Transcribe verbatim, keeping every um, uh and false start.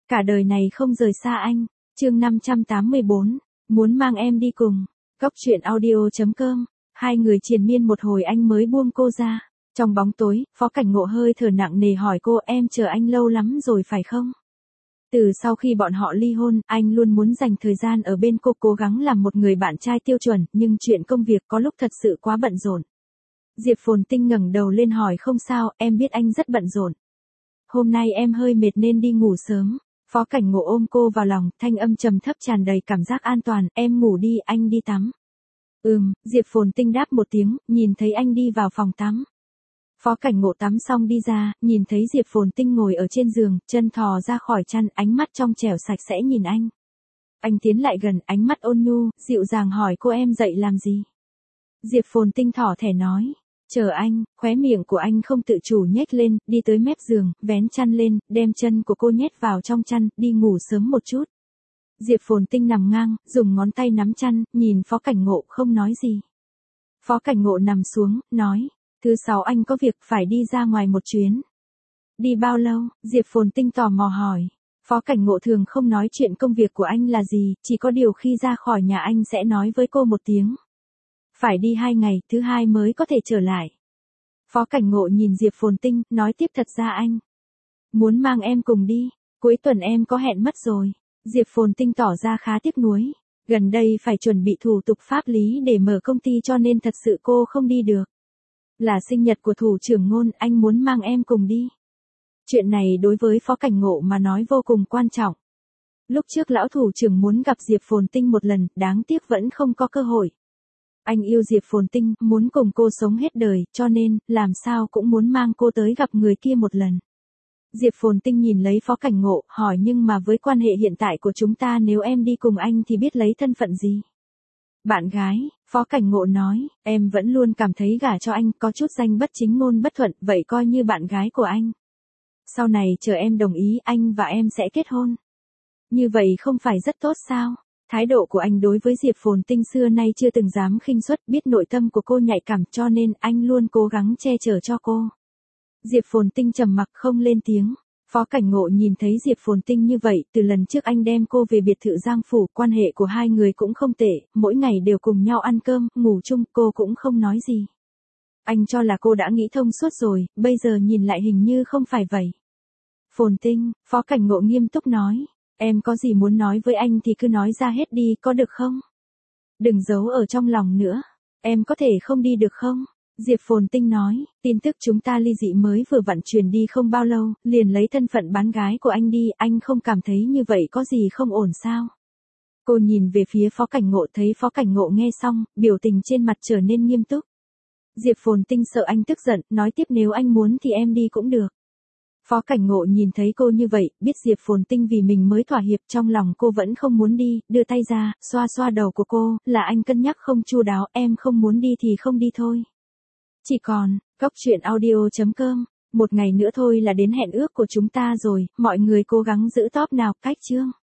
Cả đời này không rời xa anh. Chương năm trăm tám mươi bốn, muốn mang em đi cùng. Góc truyện audio chấm com. Hai người triền miên một hồi anh mới buông cô ra. Trong bóng tối, Phó Cảnh Ngộ hơi thở nặng nề hỏi cô, em chờ anh lâu lắm rồi phải không? Từ sau khi bọn họ ly hôn, anh luôn muốn dành thời gian ở bên cô, cố gắng làm một người bạn trai tiêu chuẩn, nhưng chuyện công việc có lúc thật sự quá bận rộn. Diệp Phồn Tinh ngẩng đầu lên hỏi, không sao, em biết anh rất bận rộn. Hôm nay em hơi mệt nên đi ngủ sớm. Phó Cảnh Ngộ ôm cô vào lòng, thanh âm trầm thấp tràn đầy cảm giác an toàn, em ngủ đi, anh đi tắm. Ừm, Diệp Phồn Tinh đáp một tiếng, nhìn thấy anh đi vào phòng tắm. Phó Cảnh Ngộ tắm xong đi ra, nhìn thấy Diệp Phồn Tinh ngồi ở trên giường, chân thò ra khỏi chăn, ánh mắt trong trẻo sạch sẽ nhìn anh. Anh tiến lại gần, ánh mắt ôn nhu, dịu dàng hỏi cô, em dậy làm gì? Diệp Phồn Tinh thỏ thẻ nói, chờ anh. Khóe miệng của anh không tự chủ nhếch lên, đi tới mép giường, vén chăn lên, đem chân của cô nhét vào trong chăn, đi ngủ sớm một chút. Diệp Phồn Tinh nằm ngang, dùng ngón tay nắm chăn, nhìn Phó Cảnh Ngộ không nói gì. Phó Cảnh Ngộ nằm xuống, nói, thứ sáu anh có việc phải đi ra ngoài một chuyến. Đi bao lâu? Diệp Phồn Tinh tò mò hỏi. Phó Cảnh Ngộ thường không nói chuyện công việc của anh là gì, chỉ có điều khi ra khỏi nhà anh sẽ nói với cô một tiếng. Phải đi hai ngày, thứ hai mới có thể trở lại. Phó Cảnh Ngộ nhìn Diệp Phồn Tinh, nói tiếp, thật ra anh muốn mang em cùng đi, cuối tuần em có hẹn mất rồi. Diệp Phồn Tinh tỏ ra khá tiếc nuối, gần đây phải chuẩn bị thủ tục pháp lý để mở công ty cho nên thật sự cô không đi được. Là sinh nhật của thủ trưởng Ngôn, anh muốn mang em cùng đi. Chuyện này đối với Phó Cảnh Ngộ mà nói vô cùng quan trọng. Lúc trước lão thủ trưởng muốn gặp Diệp Phồn Tinh một lần, đáng tiếc vẫn không có cơ hội. Anh yêu Diệp Phồn Tinh, muốn cùng cô sống hết đời, cho nên, làm sao cũng muốn mang cô tới gặp người kia một lần. Diệp Phồn Tinh nhìn lấy Phó Cảnh Ngộ, hỏi, nhưng mà với quan hệ hiện tại của chúng ta, nếu em đi cùng anh thì biết lấy thân phận gì? Bạn gái. Phó Cảnh Ngộ nói, em vẫn luôn cảm thấy gả cho anh có chút danh bất chính ngôn bất thuận, vậy coi như bạn gái của anh. Sau này chờ em đồng ý, anh và em sẽ kết hôn. Như vậy không phải rất tốt sao? Thái độ của anh đối với Diệp Phồn Tinh xưa nay chưa từng dám khinh suất, biết nội tâm của cô nhạy cảm cho nên anh luôn cố gắng che chở cho cô. Diệp Phồn Tinh trầm mặc không lên tiếng. Phó Cảnh Ngộ nhìn thấy Diệp Phồn Tinh như vậy, từ lần trước anh đem cô về biệt thự Giang Phủ, quan hệ của hai người cũng không tệ, mỗi ngày đều cùng nhau ăn cơm, ngủ chung, cô cũng không nói gì. Anh cho là cô đã nghĩ thông suốt rồi, bây giờ nhìn lại hình như không phải vậy. Phồn Tinh, Phó Cảnh Ngộ nghiêm túc nói, em có gì muốn nói với anh thì cứ nói ra hết đi, có được không? Đừng giấu ở trong lòng nữa, em có thể không đi được không? Diệp Phồn Tinh nói, tin tức chúng ta ly dị mới vừa vặn truyền đi không bao lâu, liền lấy thân phận bán gái của anh đi, anh không cảm thấy như vậy có gì không ổn sao? Cô nhìn về phía Phó Cảnh Ngộ, thấy Phó Cảnh Ngộ nghe xong, biểu tình trên mặt trở nên nghiêm túc. Diệp Phồn Tinh sợ anh tức giận, nói tiếp, nếu anh muốn thì em đi cũng được. Phó Cảnh Ngộ nhìn thấy cô như vậy, biết Diệp Phồn Tinh vì mình mới thỏa hiệp, trong lòng cô vẫn không muốn đi, đưa tay ra, xoa xoa đầu của cô, là anh cân nhắc không chu đáo, em không muốn đi thì không đi thôi. Chỉ còn, góc truyện audio chấm com, một ngày nữa thôi là đến hẹn ước của chúng ta rồi, mọi người cố gắng giữ top nào, cách chương.